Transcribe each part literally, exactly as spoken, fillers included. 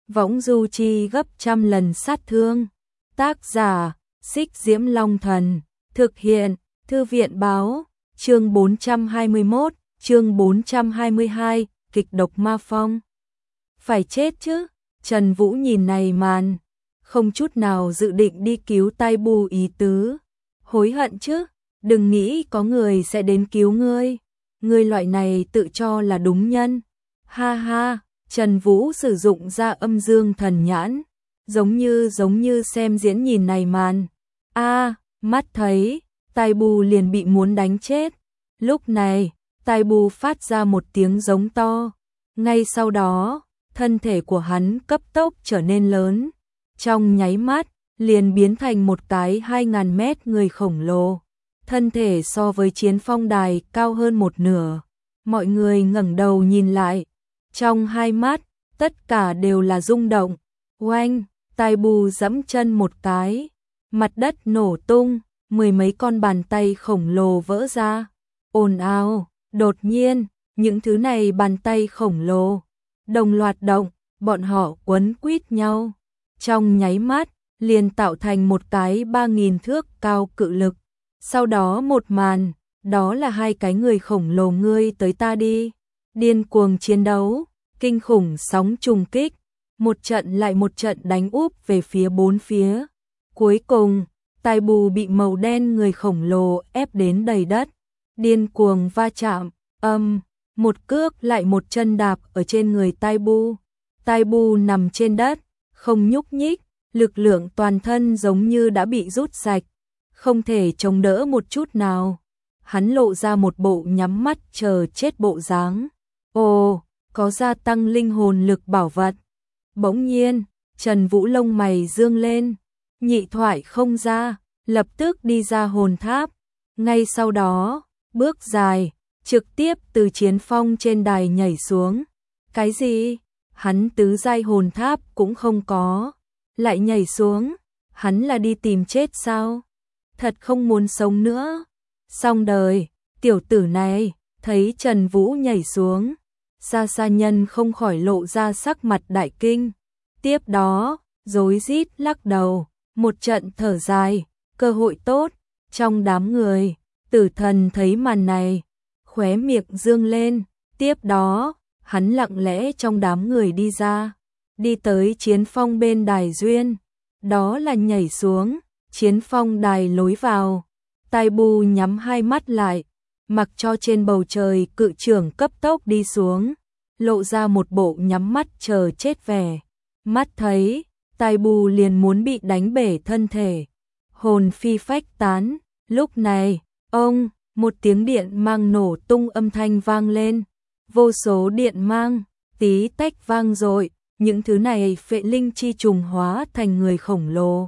võng du chi gấp trăm lần sát thương. Tác giả, Xích Diễm Long Thần, thực hiện, Thư viện Báo, chương bốn trăm hai mươi mốt, chương bốn trăm hai mươi hai, kịch độc ma phong. Phải chết chứ, Trần Vũ nhìn này màn, không chút nào dự định đi cứu Tai Bu ý tứ. Hối hận chứ, đừng nghĩ có người sẽ đến cứu ngươi. Ngươi loại này tự cho là đúng nhân. Ha ha, Trần Vũ sử dụng ra âm dương thần nhãn, giống như giống như xem diễn nhìn này màn. A, mắt thấy, Tai Bu liền bị muốn đánh chết. Lúc này, Tai Bu phát ra một tiếng giống to. Ngay sau đó, thân thể của hắn cấp tốc trở nên lớn. Trong nháy mắt, liền biến thành một cái hai ngàn mét người khổng lồ. Thân thể so với chiến phong đài cao hơn một nửa. Mọi người ngẩng đầu nhìn lại. Trong hai mắt, tất cả đều là rung động. Oanh, Tai Bu giẫm chân một cái. Mặt đất nổ tung, mười mấy con bàn tay khổng lồ vỡ ra. Ồn ào, đột nhiên, những thứ này bàn tay khổng lồ đồng loạt động, bọn họ quấn quýt nhau. Trong nháy mắt, liền tạo thành một cái ba nghìn thước cao cự lực. Sau đó một màn, đó là hai cái người khổng lồ ngươi tới ta đi. Điên cuồng chiến đấu, kinh khủng sóng trùng kích, một trận lại một trận đánh úp về phía bốn phía. Cuối cùng, Tai Bu bị màu đen người khổng lồ ép đến đầy đất. Điên cuồng va chạm, âm, một cước lại một chân đạp ở trên người Tai Bu. Tai Bu nằm trên đất, không nhúc nhích, lực lượng toàn thân giống như đã bị rút sạch, không thể chống đỡ một chút nào. Hắn lộ ra một bộ nhắm mắt chờ chết bộ dáng. Ồ, có gia tăng linh hồn lực bảo vật. Bỗng nhiên, Trần Vũ lông mày dương lên, nhị thoại không ra, lập tức đi ra hồn tháp. Ngay sau đó, bước dài, trực tiếp từ chiến phong trên đài nhảy xuống. Cái gì? Hắn tứ giai hồn tháp cũng không có, lại nhảy xuống, hắn là đi tìm chết sao? Thật không muốn sống nữa. Xong đời, tiểu tử này, thấy Trần Vũ nhảy xuống, Sa Sa Nhân không khỏi lộ ra sắc mặt đại kinh. Tiếp đó, rối rít lắc đầu, một trận thở dài, cơ hội tốt. Trong đám người, Tử Thần thấy màn này, khóe miệng dương lên. Tiếp đó, hắn lặng lẽ trong đám người đi ra, đi tới chiến phong bên đài duyên. Đó là nhảy xuống, chiến phong đài lối vào. Tai Bu nhắm hai mắt lại, mặc cho trên bầu trời cự trưởng cấp tốc đi xuống, lộ ra một bộ nhắm mắt chờ chết vẻ. Mắt thấy, Tai Bu liền muốn bị đánh bể thân thể, hồn phi phách tán. Lúc này, ông, một tiếng điện mang nổ tung âm thanh vang lên, vô số điện mang, tí tách vang dội, những thứ này phệ linh chi trùng hóa thành người khổng lồ.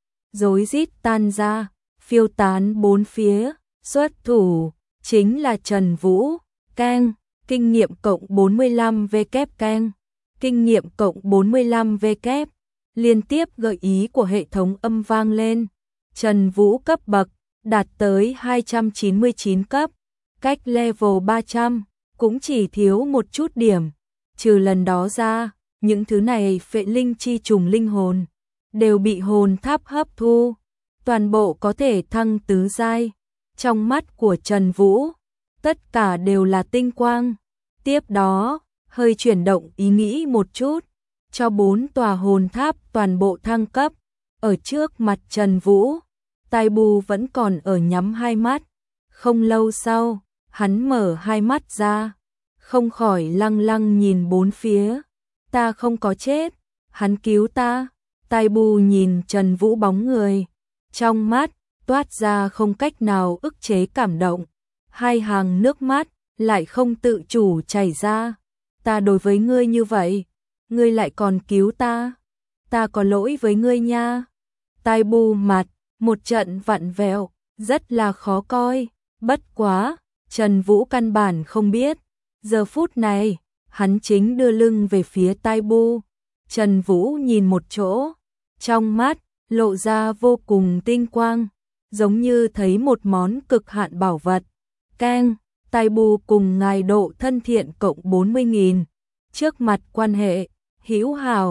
Rối rít tan ra, phiêu tán bốn phía, xuất thủ, chính là Trần Vũ, keng, kinh nghiệm cộng bốn mươi lăm V kép keng, kinh nghiệm cộng bốn mươi lăm V kép, liên tiếp gợi ý của hệ thống âm vang lên. Trần Vũ cấp bậc, đạt tới hai trăm chín mươi chín cấp, cách level ba trăm, cũng chỉ thiếu một chút điểm. Trừ lần đó ra, những thứ này phệ linh chi trùng linh hồn, đều bị hồn tháp hấp thu, toàn bộ có thể thăng tứ giai. Trong mắt của Trần Vũ, tất cả đều là tinh quang. Tiếp đó, hơi chuyển động ý nghĩ một chút, cho bốn tòa hồn tháp toàn bộ thăng cấp. Ở trước mặt Trần Vũ, Tai Bu vẫn còn ở nhắm hai mắt. Không lâu sau, hắn mở hai mắt ra, không khỏi lăng lăng nhìn bốn phía. Ta không có chết, hắn cứu ta. Tai Bu nhìn Trần Vũ bóng người, trong mắt toát ra không cách nào ức chế cảm động, hai hàng nước mắt lại không tự chủ chảy ra. Ta đối với ngươi như vậy, ngươi lại còn cứu ta, ta có lỗi với ngươi nha. Tai Bu mặt một trận vặn vẹo, rất là khó coi. Bất quá, Trần Vũ căn bản không biết, giờ phút này, hắn chính đưa lưng về phía Tai Bu. Trần Vũ nhìn một chỗ, trong mắt lộ ra vô cùng tinh quang, giống như thấy một món cực hạn bảo vật. Keng, Tai Bu cùng ngài độ thân thiện cộng bốn mươi nghìn. Trước mặt quan hệ hữu hảo,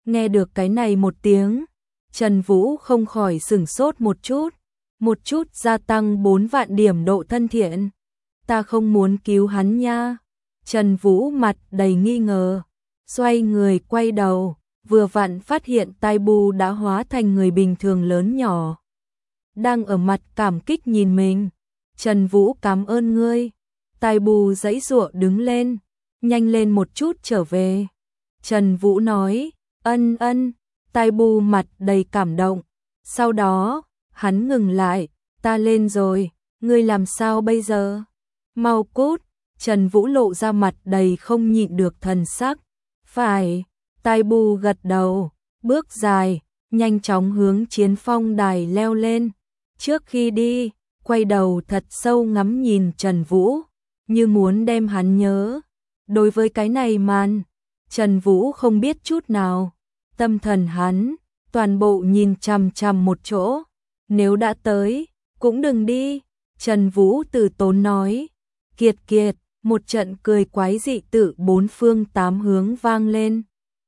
Nghe được cái này một tiếng, Trần Vũ không khỏi sửng sốt một chút, một chút gia tăng bốn vạn điểm độ thân thiện. Ta không muốn cứu hắn nha. Trần Vũ mặt đầy nghi ngờ, xoay người quay đầu, vừa vặn phát hiện Tai Bu đã hóa thành người bình thường lớn nhỏ, đang ở mặt cảm kích nhìn mình. Trần Vũ cảm ơn ngươi. Tai Bu giãy giụa đứng lên, nhanh lên một chút trở về. Trần Vũ nói, ân ân. Tai Bu mặt đầy cảm động. Sau đó, hắn ngừng lại, ta lên rồi, ngươi làm sao bây giờ? Mau cút. Trần Vũ lộ ra mặt đầy không nhịn được thần sắc. Phải. Tai Bu gật đầu, bước dài, nhanh chóng hướng chiến phong đài leo lên. Trước khi đi, quay đầu thật sâu ngắm nhìn Trần Vũ, như muốn đem hắn nhớ. Đối với cái này màn, Trần Vũ không biết chút nào. Tâm thần hắn, toàn bộ nhìn chằm chằm một chỗ. Nếu đã tới, cũng đừng đi. Trần Vũ từ tốn nói. Kiệt kiệt, một trận cười quái dị tự bốn phương tám hướng vang lên.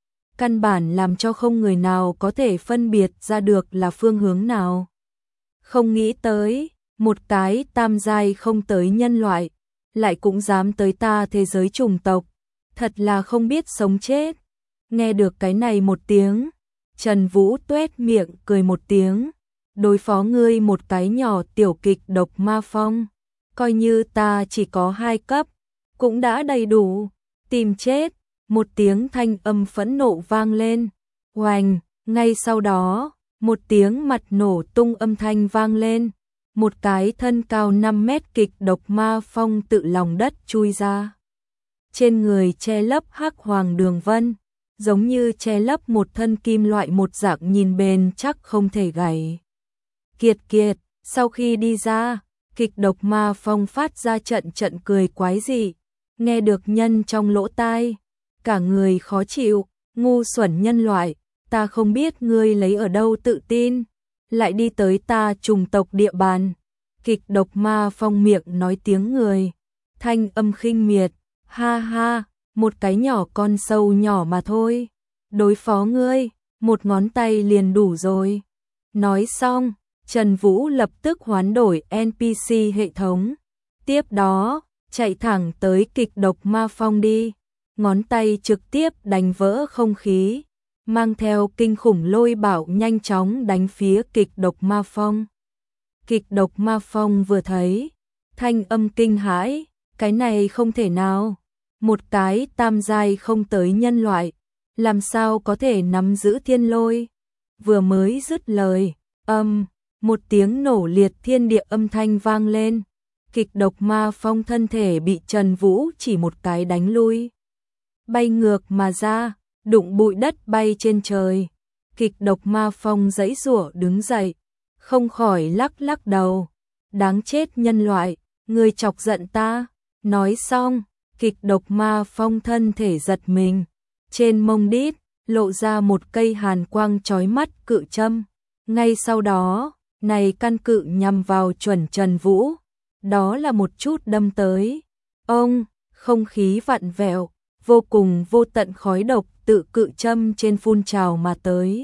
Căn bản làm cho không người nào có thể phân biệt ra được là phương hướng nào. Không nghĩ tới, một cái tam giai không tới nhân loại, lại cũng dám tới ta thế giới chủng tộc. Thật là không biết sống chết. Nghe được cái này một tiếng, Trần Vũ tuét miệng cười một tiếng. Đối phó ngươi một cái nhỏ tiểu kịch độc ma phong, coi như ta chỉ có hai cấp, cũng đã đầy đủ. Tìm chết. Một tiếng thanh âm phẫn nộ vang lên. Oành, ngay sau đó, một tiếng mặt nổ tung âm thanh vang lên. Một cái thân cao năm mét kịch độc ma phong tự lòng đất chui ra. Trên người che lấp hắc hoàng đường vân, giống như che lấp một thân kim loại một dạng nhìn bền chắc không thể gãy. Kiệt kiệt, sau khi đi ra, kịch độc ma phong phát ra trận trận cười quái dị, nghe được nhân trong lỗ tai, cả người khó chịu. Ngu xuẩn nhân loại, ta không biết ngươi lấy ở đâu tự tin, lại đi tới ta chủng tộc địa bàn. Kịch độc ma phong miệng nói tiếng người, thanh âm khinh miệt, ha ha, một cái nhỏ con sâu nhỏ mà thôi, đối phó ngươi, một ngón tay liền đủ rồi. Nói xong, Trần Vũ lập tức hoán đổi en pê xê hệ thống, tiếp đó, chạy thẳng tới kịch độc ma phong đi, ngón tay trực tiếp đánh vỡ không khí, mang theo kinh khủng lôi bạo nhanh chóng đánh phía kịch độc ma phong. Kịch độc ma phong vừa thấy, thanh âm kinh hãi, cái này không thể nào, một cái tam giai không tới nhân loại, làm sao có thể nắm giữ thiên lôi. Vừa mới dứt lời, âm, một tiếng nổ liệt thiên địa âm thanh vang lên, kịch độc ma phong thân thể bị Trần Vũ chỉ một cái đánh lui, bay ngược mà ra, đụng bụi đất bay trên trời. Kịch độc ma phong giãy giụa đứng dậy, không khỏi lắc lắc đầu. Đáng chết nhân loại, ngươi chọc giận ta. Nói xong, kịch độc ma phong thân thể giật mình, trên mông đít lộ ra một cây hàn quang chói mắt cự châm. Ngay sau đó, này căn cự nhằm vào chuẩn Trần Vũ, đó là một chút đâm tới. Ông, không khí vặn vẹo, vô cùng vô tận khói độc tự cự châm trên phun trào mà tới.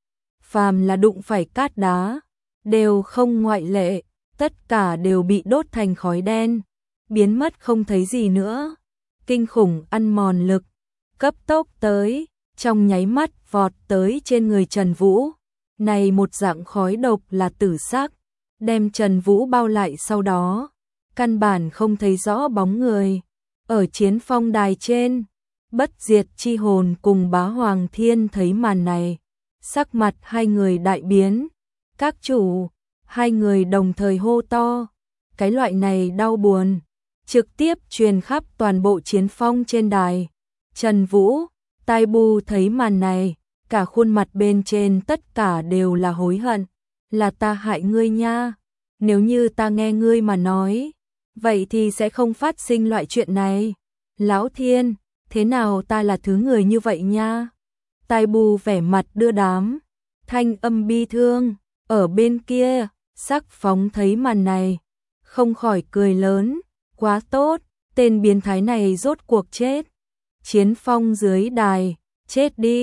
Phàm là đụng phải cát đá, đều không ngoại lệ, tất cả đều bị đốt thành khói đen, biến mất không thấy gì nữa. Kinh khủng ăn mòn lực, cấp tốc tới, trong nháy mắt vọt tới trên người Trần Vũ. Này một dạng khói độc là tử sắc, đem Trần Vũ bao lại sau đó, căn bản không thấy rõ bóng người. Ở chiến phong đài trên, Bất Diệt Chi Hồn cùng Bá Hoàng Thiên thấy màn này, sắc mặt hai người đại biến. Các chủ, hai người đồng thời hô to, cái loại này đau buồn, trực tiếp truyền khắp toàn bộ chiến phong trên đài. Trần Vũ, Tai Bu thấy màn này, cả khuôn mặt bên trên tất cả đều là hối hận, là ta hại ngươi nha, nếu như ta nghe ngươi mà nói, vậy thì sẽ không phát sinh loại chuyện này. Lão Thiên, thế nào ta là thứ người như vậy nha? Tai Bu vẻ mặt đưa đám, thanh âm bi thương. Ở bên kia, Sắc Phóng thấy màn này, không khỏi cười lớn, quá tốt, tên biến thái này rốt cuộc chết. Chiến phong dưới đài, chết đi,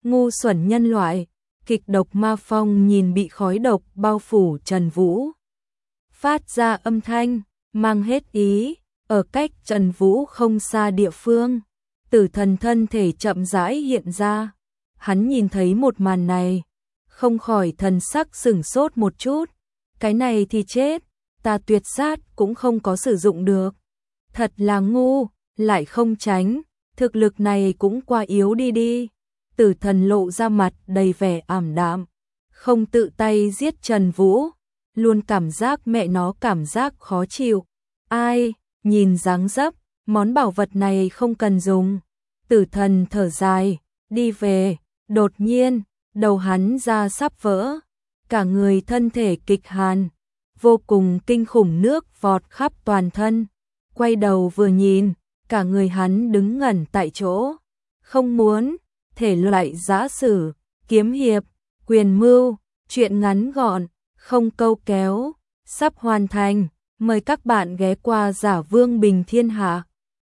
ngu xuẩn nhân loại, kịch độc ma phong nhìn bị khói độc bao phủ Trần Vũ. Phát ra âm thanh, mang hết ý, ở cách Trần Vũ không xa địa phương. Tử thần thân thể chậm rãi hiện ra. Hắn nhìn thấy một màn này, không khỏi thần sắc sửng sốt một chút. Cái này thì chết, ta tuyệt sát cũng không có sử dụng được. Thật là ngu, lại không tránh, thực lực này cũng quá yếu đi đi. Tử thần lộ ra mặt đầy vẻ ảm đạm, không tự tay giết Trần Vũ, luôn cảm giác mẹ nó cảm giác khó chịu. Ai, nhìn dáng dấp, món bảo vật này không cần dùng. Tử thần thở dài, đi về, đột nhiên, đầu hắn ra sắp vỡ, cả người thân thể kịch hàn, vô cùng kinh khủng nước vọt khắp toàn thân. Quay đầu vừa nhìn, cả người hắn đứng ngẩn tại chỗ, không muốn, thể loại giã sử, kiếm hiệp, quyền mưu, chuyện ngắn gọn, không câu kéo, sắp hoàn thành, mời các bạn ghé qua Giả Vương Bình Thiên Hạ.